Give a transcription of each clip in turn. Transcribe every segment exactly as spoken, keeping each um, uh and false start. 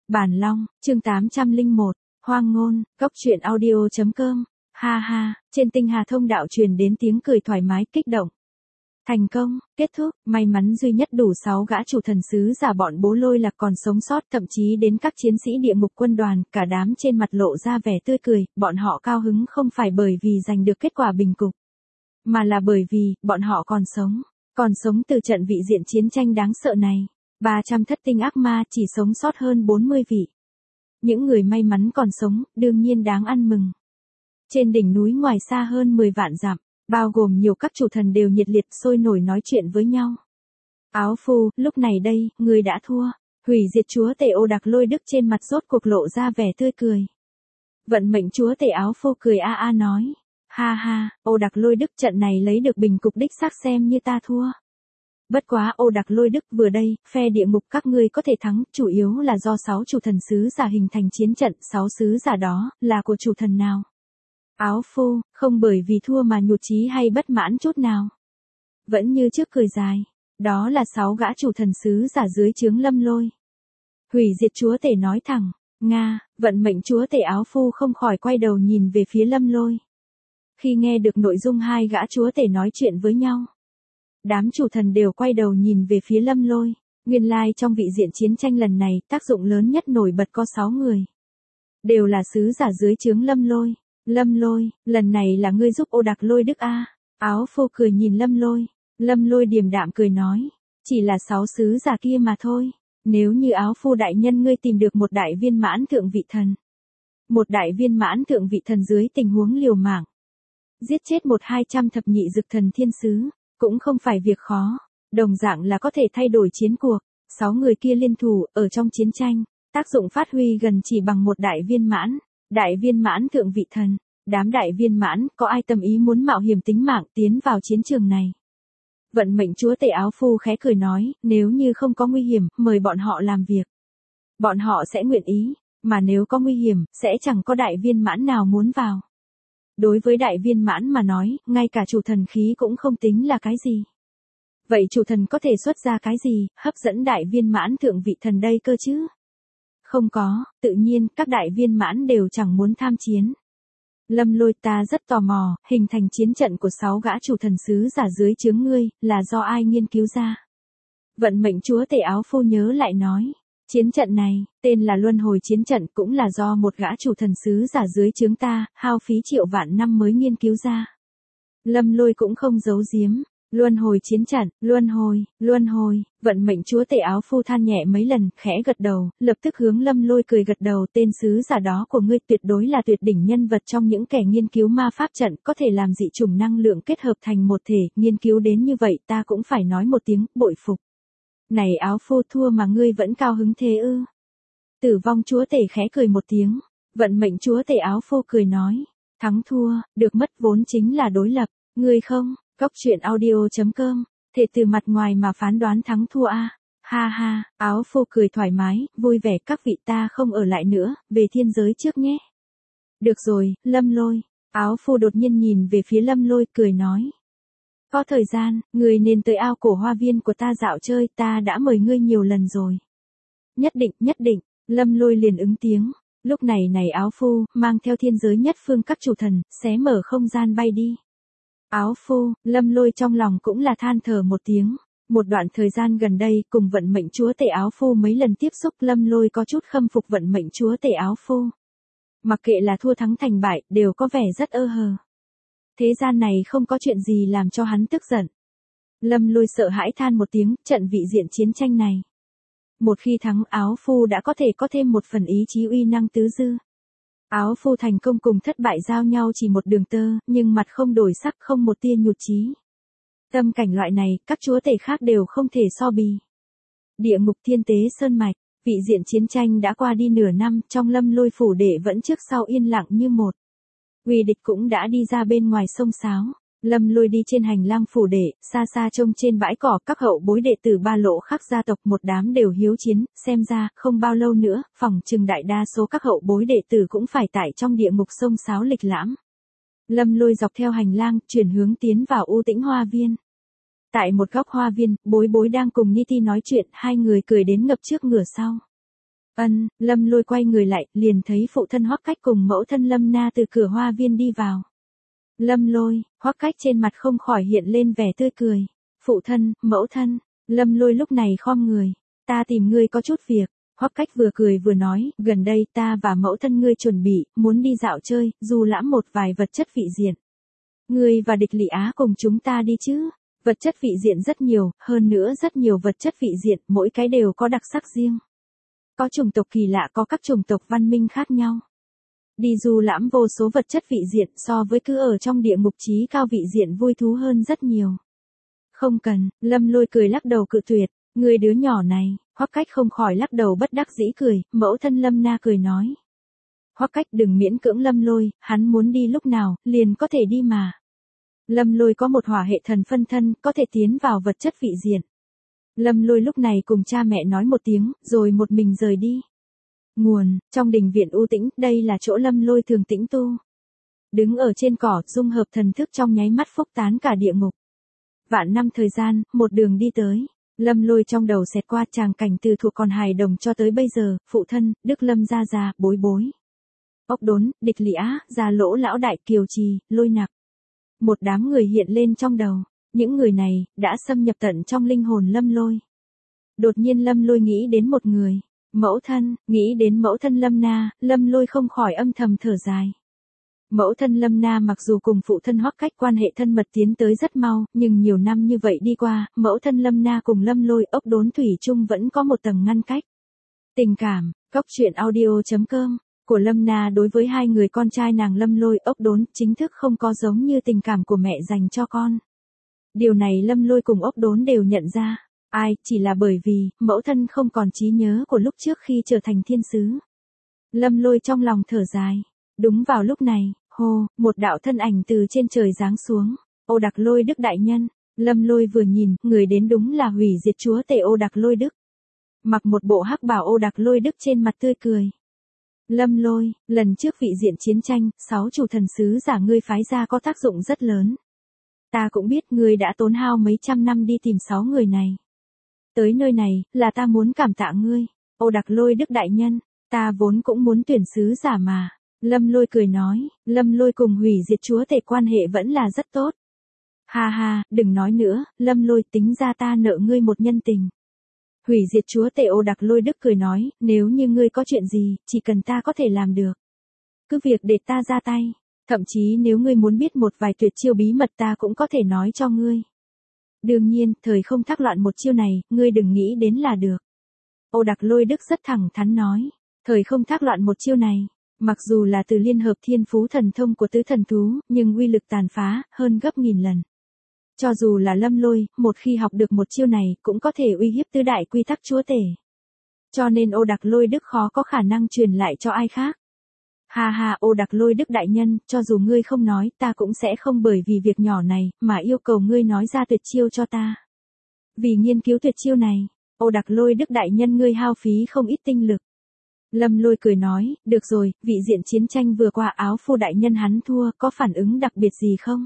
Bản Long, chương tám trăm lẻ một, Hoang ngôn, góc truyện audio chấm com. Ha ha, trên tinh hà thông đạo truyền đến tiếng cười thoải mái kích động. Thành công, kết thúc, may mắn duy nhất đủ sáu gã chủ thần sứ giả bọn Bố Lôi Lạc còn sống sót, thậm chí đến các chiến sĩ địa ngục quân đoàn, cả đám trên mặt lộ ra vẻ tươi cười, bọn họ cao hứng không phải bởi vì giành được kết quả bình cục, mà là bởi vì, bọn họ còn sống, còn sống từ trận vị diện chiến tranh đáng sợ này. ba trăm thất tinh ác ma chỉ sống sót hơn bốn mươi vị. Những người may mắn còn sống, đương nhiên đáng ăn mừng. Trên đỉnh núi ngoài xa hơn mười vạn dặm, bao gồm nhiều các chủ thần đều nhiệt liệt sôi nổi nói chuyện với nhau. Áo phu, lúc này đây, người đã thua. Hủy diệt chúa tể Ô Đặc Lôi Đức trên mặt rốt cuộc lộ ra vẻ tươi cười. Vận mệnh chúa tể áo phu cười a a nói. Ha ha, Ô Đặc Lôi Đức trận này lấy được bình cục đích xác xem như ta thua. Bất quá Ô Đặc Lôi Đức vừa đây, phe địa ngục các ngươi có thể thắng, chủ yếu là do sáu chủ thần sứ giả hình thành chiến trận, sáu sứ giả đó, là của chủ thần nào? Áo phu, không bởi vì thua mà nhụt chí hay bất mãn chút nào. Vẫn như trước cười dài, đó là sáu gã chủ thần sứ giả dưới trướng Lâm Lôi. Hủy diệt chúa tể nói thẳng, Nga, vận mệnh chúa tể áo phu không khỏi quay đầu nhìn về phía Lâm Lôi. Khi nghe được nội dung hai gã chúa tể nói chuyện với nhau, đám chủ thần đều quay đầu nhìn về phía Lâm Lôi. Nguyên lai trong vị diện chiến tranh lần này, tác dụng lớn nhất nổi bật có sáu người. Đều là sứ giả dưới trướng Lâm Lôi. Lâm Lôi, lần này là ngươi giúp Ô Đặc Lôi Đức a? Áo phu cười nhìn Lâm Lôi. Lâm Lôi điềm đạm cười nói, chỉ là sáu sứ giả kia mà thôi. Nếu như áo phu đại nhân ngươi tìm được một đại viên mãn thượng vị thần. Một đại viên mãn thượng vị thần dưới tình huống liều mạng. Giết chết một hai trăm thập nhị dực thần thiên sứ. Cũng không phải việc khó, đồng dạng là có thể thay đổi chiến cuộc. Sáu người kia liên thủ, ở trong chiến tranh, tác dụng phát huy gần chỉ bằng một đại viên mãn, đại viên mãn thượng vị thần. Đám đại viên mãn, có ai tâm ý muốn mạo hiểm tính mạng tiến vào chiến trường này? Vận mệnh chúa tể áo phu khẽ cười nói, nếu như không có nguy hiểm, mời bọn họ làm việc. Bọn họ sẽ nguyện ý, mà nếu có nguy hiểm, sẽ chẳng có đại viên mãn nào muốn vào. Đối với đại viên mãn mà nói, ngay cả chủ thần khí cũng không tính là cái gì. Vậy chủ thần có thể xuất ra cái gì, hấp dẫn đại viên mãn thượng vị thần đây cơ chứ? Không có, tự nhiên, các đại viên mãn đều chẳng muốn tham chiến. Lâm Lôi, ta rất tò mò, hình thành chiến trận của sáu gã chủ thần sứ giả dưới trướng ngươi, là do ai nghiên cứu ra? Vận mệnh chúa tể áo phu nhớ lại nói. Chiến trận này, tên là Luân Hồi Chiến Trận, cũng là do một gã chủ thần sứ giả dưới trướng ta, hao phí triệu vạn năm mới nghiên cứu ra. Lâm Lôi cũng không giấu giếm. Luân Hồi Chiến Trận, Luân Hồi, Luân Hồi, vận mệnh chúa tể áo phu than nhẹ mấy lần, khẽ gật đầu, lập tức hướng Lâm Lôi cười gật đầu, tên sứ giả đó của ngươi tuyệt đối là tuyệt đỉnh nhân vật trong những kẻ nghiên cứu ma pháp trận, có thể làm dị chủng năng lượng kết hợp thành một thể, nghiên cứu đến như vậy ta cũng phải nói một tiếng, bội phục. Này áo phu, thua mà ngươi vẫn cao hứng thế ư? Tử vong chúa tể khẽ cười một tiếng. Vận mệnh chúa tể áo phu cười nói. Thắng thua, được mất vốn chính là đối lập. Ngươi không, góc truyện audio chấm com. Thể từ mặt ngoài mà phán đoán thắng thua a. Ha ha, áo phu cười thoải mái, vui vẻ, các vị ta không ở lại nữa, về thiên giới trước nhé. Được rồi, Lâm Lôi. Áo phu đột nhiên nhìn về phía Lâm Lôi, cười nói. Có thời gian, người nên tới ao cổ hoa viên của ta dạo chơi, ta đã mời ngươi nhiều lần rồi. Nhất định, nhất định, Lâm Lôi liền ứng tiếng. Lúc này này áo phu, mang theo thiên giới nhất phương các chủ thần, xé mở không gian bay đi. Áo phu, Lâm Lôi trong lòng cũng là than thở một tiếng. Một đoạn thời gian gần đây, cùng vận mệnh chúa tể áo phu mấy lần tiếp xúc, Lâm Lôi có chút khâm phục vận mệnh chúa tể áo phu. Mặc kệ là thua thắng thành bại, đều có vẻ rất ơ hờ. Thế gian này không có chuyện gì làm cho hắn tức giận. Lâm Lôi sợ hãi than một tiếng, trận vị diện chiến tranh này. Một khi thắng, áo phu đã có thể có thêm một phần ý chí uy năng tứ dư. Áo phu thành công cùng thất bại giao nhau chỉ một đường tơ, nhưng mặt không đổi sắc, không một tia nhụt chí. Tâm cảnh loại này, các chúa tể khác đều không thể so bì. Địa ngục thiên tế sơn mạch, vị diện chiến tranh đã qua đi nửa năm, trong Lâm Lôi phủ đệ vẫn trước sau yên lặng như một. Uy địch cũng đã đi ra bên ngoài sông sáo. Lâm Lôi đi trên hành lang phủ đệ, xa xa trông trên bãi cỏ các hậu bối đệ tử ba lỗ khắc gia tộc một đám đều hiếu chiến, xem ra, không bao lâu nữa, phỏng chừng đại đa số các hậu bối đệ tử cũng phải tại trong địa ngục sông sáo lịch lãm. Lâm Lôi dọc theo hành lang, chuyển hướng tiến vào u tĩnh hoa viên. Tại một góc hoa viên, bối bối đang cùng Niti nói chuyện, hai người cười đến ngập trước ngửa sau. Ân, Lâm Lôi quay người lại, liền thấy phụ thân Hoắc Cách cùng mẫu thân Lâm Na từ cửa hoa viên đi vào. Lâm Lôi, Hoắc Cách trên mặt không khỏi hiện lên vẻ tươi cười. Phụ thân, mẫu thân, Lâm Lôi lúc này khom người. Ta tìm ngươi có chút việc. Hoắc Cách vừa cười vừa nói, gần đây ta và mẫu thân ngươi chuẩn bị, muốn đi dạo chơi, du lãm một vài vật chất vị diện. Ngươi và địch Lị Á cùng chúng ta đi chứ? Vật chất vị diện rất nhiều, hơn nữa rất nhiều vật chất vị diện, mỗi cái đều có đặc sắc riêng. Có chủng tộc kỳ lạ, có các chủng tộc văn minh khác nhau. Đi du lãm vô số vật chất vị diện so với cứ ở trong địa ngục chí cao vị diện vui thú hơn rất nhiều. Không cần, Lâm Lôi cười lắc đầu cự tuyệt, người đứa nhỏ này. Hoắc Cách không khỏi lắc đầu bất đắc dĩ cười, mẫu thân Lâm Na cười nói. Hoắc Cách đừng miễn cưỡng Lâm Lôi, hắn muốn đi lúc nào, liền có thể đi mà. Lâm Lôi có một hỏa hệ thần phân thân, có thể tiến vào vật chất vị diện. Lâm Lôi lúc này cùng cha mẹ nói một tiếng, rồi một mình rời đi. Nguồn, trong đình viện u tĩnh, đây là chỗ Lâm Lôi thường tĩnh tu. Đứng ở trên cỏ, dung hợp thần thức trong nháy mắt phúc tán cả địa ngục. Vạn năm thời gian, một đường đi tới. Lâm Lôi trong đầu xẹt qua tràng cảnh từ thuộc còn hài đồng cho tới bây giờ, phụ thân, Đức Lâm gia gia, bối bối. Ốc Đốn, địch Lị Á, Gia Lỗ lão đại, Kiều Trì, Lôi Nặc. Một đám người hiện lên trong đầu, những người này, đã xâm nhập tận trong linh hồn Lâm Lôi. Đột nhiên Lâm Lôi nghĩ đến một người, mẫu thân, nghĩ đến mẫu thân Lâm Na, Lâm Lôi không khỏi âm thầm thở dài. Mẫu thân Lâm Na mặc dù cùng phụ thân Hoắc Cách quan hệ thân mật tiến tới rất mau, nhưng nhiều năm như vậy đi qua, mẫu thân Lâm Na cùng Lâm Lôi, Ốc Đốn thủy chung vẫn có một tầng ngăn cách. Tình cảm, Cốc truyện audio chấm com của Lâm Na đối với hai người con trai nàng Lâm Lôi, Ốc Đốn chính thức không có giống như tình cảm của mẹ dành cho con. Điều này Lâm Lôi cùng Ốc Đốn đều nhận ra. Ai, chỉ là bởi vì, mẫu thân không còn trí nhớ của lúc trước khi trở thành thiên sứ. Lâm Lôi trong lòng thở dài. Đúng vào lúc này, hô, một đạo thân ảnh từ trên trời giáng xuống. Ô Đặc Lôi Đức đại nhân. Lâm Lôi vừa nhìn, người đến đúng là hủy diệt chúa tể Ô Đặc Lôi Đức. Mặc một bộ hắc bào Ô Đặc Lôi Đức trên mặt tươi cười. Lâm Lôi, lần trước vị diện chiến tranh, sáu chủ thần sứ giả ngươi phái ra có tác dụng rất lớn. Ta cũng biết ngươi đã tốn hao mấy trăm năm đi tìm sáu người này. Tới nơi này, là ta muốn cảm tạ ngươi. Ô Đặc Lôi Đức đại nhân, ta vốn cũng muốn tuyển sứ giả mà. Lâm Lôi cười nói, Lâm Lôi cùng hủy diệt chúa tể quan hệ vẫn là rất tốt. Ha ha, đừng nói nữa, Lâm Lôi tính ra ta nợ ngươi một nhân tình. Hủy diệt chúa tể Ô Đặc Lôi Đức cười nói, nếu như ngươi có chuyện gì, chỉ cần ta có thể làm được. Cứ việc để ta ra tay, thậm chí nếu ngươi muốn biết một vài tuyệt chiêu bí mật ta cũng có thể nói cho ngươi. Đương nhiên, thời không thác loạn một chiêu này, ngươi đừng nghĩ đến là được. Ô Đặc Lôi Đức rất thẳng thắn nói, thời không thác loạn một chiêu này, mặc dù là từ liên hợp thiên phú thần thông của tứ thần thú, nhưng uy lực tàn phá, hơn gấp nghìn lần. Cho dù là Lâm Lôi, một khi học được một chiêu này, cũng có thể uy hiếp tứ đại quy tắc chúa tể. Cho nên Ô Đặc Lôi Đức khó có khả năng truyền lại cho ai khác. Ha ha, Ô Đặc Lôi Đức đại nhân, cho dù ngươi không nói, ta cũng sẽ không bởi vì việc nhỏ này, mà yêu cầu ngươi nói ra tuyệt chiêu cho ta. Vì nghiên cứu tuyệt chiêu này, Ô Đặc Lôi Đức đại nhân ngươi hao phí không ít tinh lực. Lâm Lôi cười nói, được rồi, vị diện chiến tranh vừa qua áo phu đại nhân hắn thua, có phản ứng đặc biệt gì không?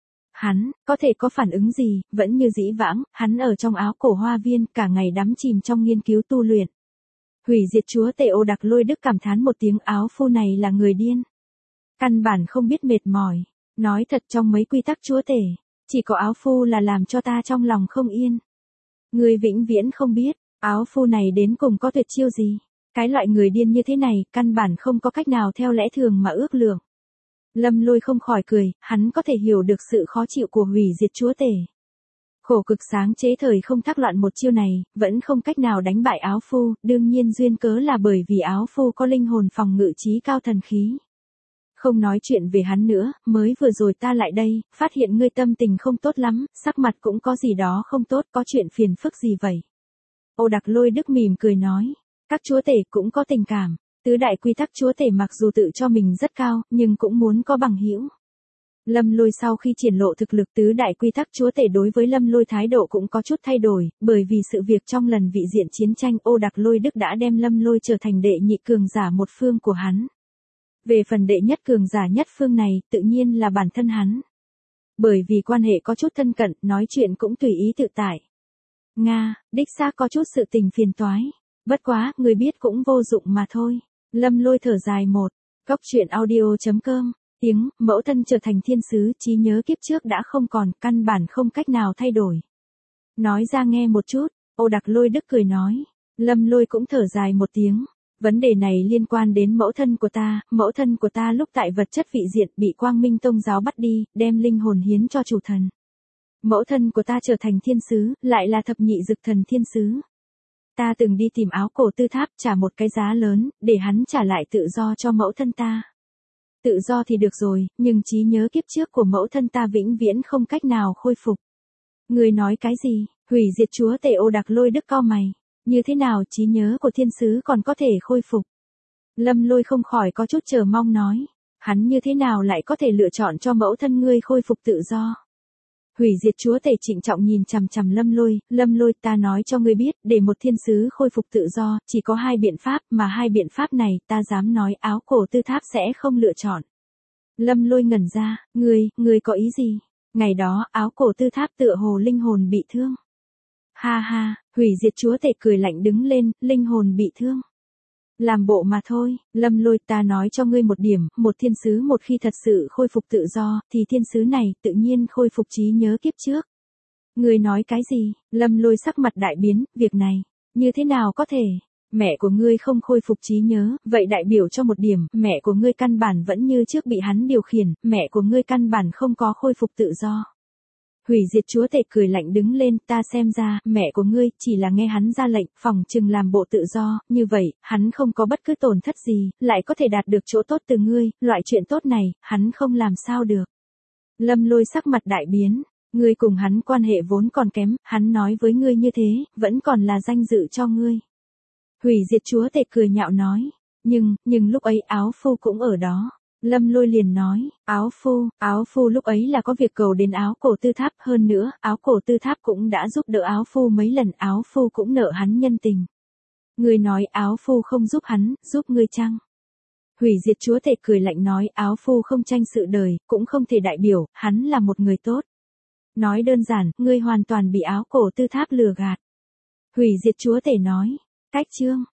Hắn, có thể có phản ứng gì, vẫn như dĩ vãng, hắn ở trong áo cổ hoa viên, cả ngày đắm chìm trong nghiên cứu tu luyện. Hủy diệt chúa tể Ô Đặc Lôi Đức cảm thán một tiếng, áo phu này là người điên. Căn bản không biết mệt mỏi. Nói thật, trong mấy quy tắc chúa tể, chỉ có áo phu là làm cho ta trong lòng không yên. Người vĩnh viễn không biết, áo phu này đến cùng có tuyệt chiêu gì. Cái loại người điên như thế này, căn bản không có cách nào theo lẽ thường mà ước lượng. Lâm Lôi không khỏi cười, hắn có thể hiểu được sự khó chịu của hủy diệt chúa tể. Khổ cực sáng chế thời không thác loạn một chiêu này, vẫn không cách nào đánh bại áo phu, đương nhiên duyên cớ là bởi vì áo phu có linh hồn phòng ngự trí cao thần khí. Không nói chuyện về hắn nữa, mới vừa rồi ta lại đây, phát hiện ngươi tâm tình không tốt lắm, sắc mặt cũng có gì đó không tốt, có chuyện phiền phức gì vậy? Ô Đặc Lôi Đức mỉm cười nói, các chúa tể cũng có tình cảm, tứ đại quy tắc chúa tể mặc dù tự cho mình rất cao, nhưng cũng muốn có bằng hữu. Lâm Lôi sau khi triển lộ thực lực tứ đại quy tắc chúa tể đối với Lâm Lôi thái độ cũng có chút thay đổi, bởi vì sự việc trong lần vị diện chiến tranh Ô Đặc Lôi Đức đã đem Lâm Lôi trở thành đệ nhị cường giả một phương của hắn. Về phần đệ nhất cường giả nhất phương này, tự nhiên là bản thân hắn. Bởi vì quan hệ có chút thân cận, nói chuyện cũng tùy ý tự tại. Nga, đích xác có chút sự tình phiền toái. Bất quá, người biết cũng vô dụng mà thôi. Lâm Lôi thở dài một. Cốc truyện audio.com. Tiếng, mẫu thân trở thành thiên sứ, trí nhớ kiếp trước đã không còn, căn bản không cách nào thay đổi. Nói ra nghe một chút, Ô Đặc Lôi Đức cười nói. Lâm Lôi cũng thở dài một tiếng. Vấn đề này liên quan đến mẫu thân của ta, mẫu thân của ta lúc tại vật chất vị diện bị Quang Minh Tông giáo bắt đi, đem linh hồn hiến cho chủ thần. Mẫu thân của ta trở thành thiên sứ, lại là thập nhị dực thần thiên sứ. Ta từng đi tìm áo cổ tư tháp trả một cái giá lớn, để hắn trả lại tự do cho mẫu thân ta. Tự do thì được rồi, nhưng trí nhớ kiếp trước của mẫu thân ta vĩnh viễn không cách nào khôi phục. Người nói cái gì? Hủy diệt chúa tể Ô Đặc Lôi Đức cau mày. Như thế nào trí nhớ của thiên sứ còn có thể khôi phục? Lâm Lôi không khỏi có chút chờ mong nói. Hắn như thế nào lại có thể lựa chọn cho mẫu thân ngươi khôi phục tự do? Hủy diệt chúa tể trịnh trọng nhìn chằm chằm Lâm Lôi, Lâm Lôi ta nói cho ngươi biết, để một thiên sứ khôi phục tự do, chỉ có hai biện pháp, mà hai biện pháp này, ta dám nói áo cổ tư tháp sẽ không lựa chọn. Lâm Lôi ngẩn ra, ngươi, ngươi có ý gì? Ngày đó, áo cổ tư tháp tựa hồ linh hồn bị thương. Ha ha, hủy diệt chúa tể cười lạnh đứng lên, linh hồn bị thương. Làm bộ mà thôi, Lâm Lôi ta nói cho ngươi một điểm, một thiên sứ một khi thật sự khôi phục tự do, thì thiên sứ này tự nhiên khôi phục trí nhớ kiếp trước. Ngươi nói cái gì? Lâm Lôi sắc mặt đại biến, việc này, như thế nào có thể? Mẹ của ngươi không khôi phục trí nhớ, vậy đại biểu cho một điểm, mẹ của ngươi căn bản vẫn như trước bị hắn điều khiển, mẹ của ngươi căn bản không có khôi phục tự do. Hủy diệt chúa tể cười lạnh đứng lên, ta xem ra, mẹ của ngươi, chỉ là nghe hắn ra lệnh, phòng chừng làm bộ tự do, như vậy, hắn không có bất cứ tổn thất gì, lại có thể đạt được chỗ tốt từ ngươi, loại chuyện tốt này, hắn không làm sao được. Lâm Lôi sắc mặt đại biến, ngươi cùng hắn quan hệ vốn còn kém, hắn nói với ngươi như thế, vẫn còn là danh dự cho ngươi. Hủy diệt chúa tể cười nhạo nói, nhưng, nhưng lúc ấy áo phu cũng ở đó. Lâm Lôi liền nói, áo phu, áo phu lúc ấy là có việc cầu đến áo cổ tư tháp, hơn nữa, áo cổ tư tháp cũng đã giúp đỡ áo phu mấy lần, áo phu cũng nợ hắn nhân tình. Người nói áo phu không giúp hắn, giúp ngươi chăng? Hủy diệt chúa tể cười lạnh nói, áo phu không tranh sự đời, cũng không thể đại biểu, hắn là một người tốt. Nói đơn giản, ngươi hoàn toàn bị áo cổ tư tháp lừa gạt. Hủy diệt chúa tể nói, cách chương.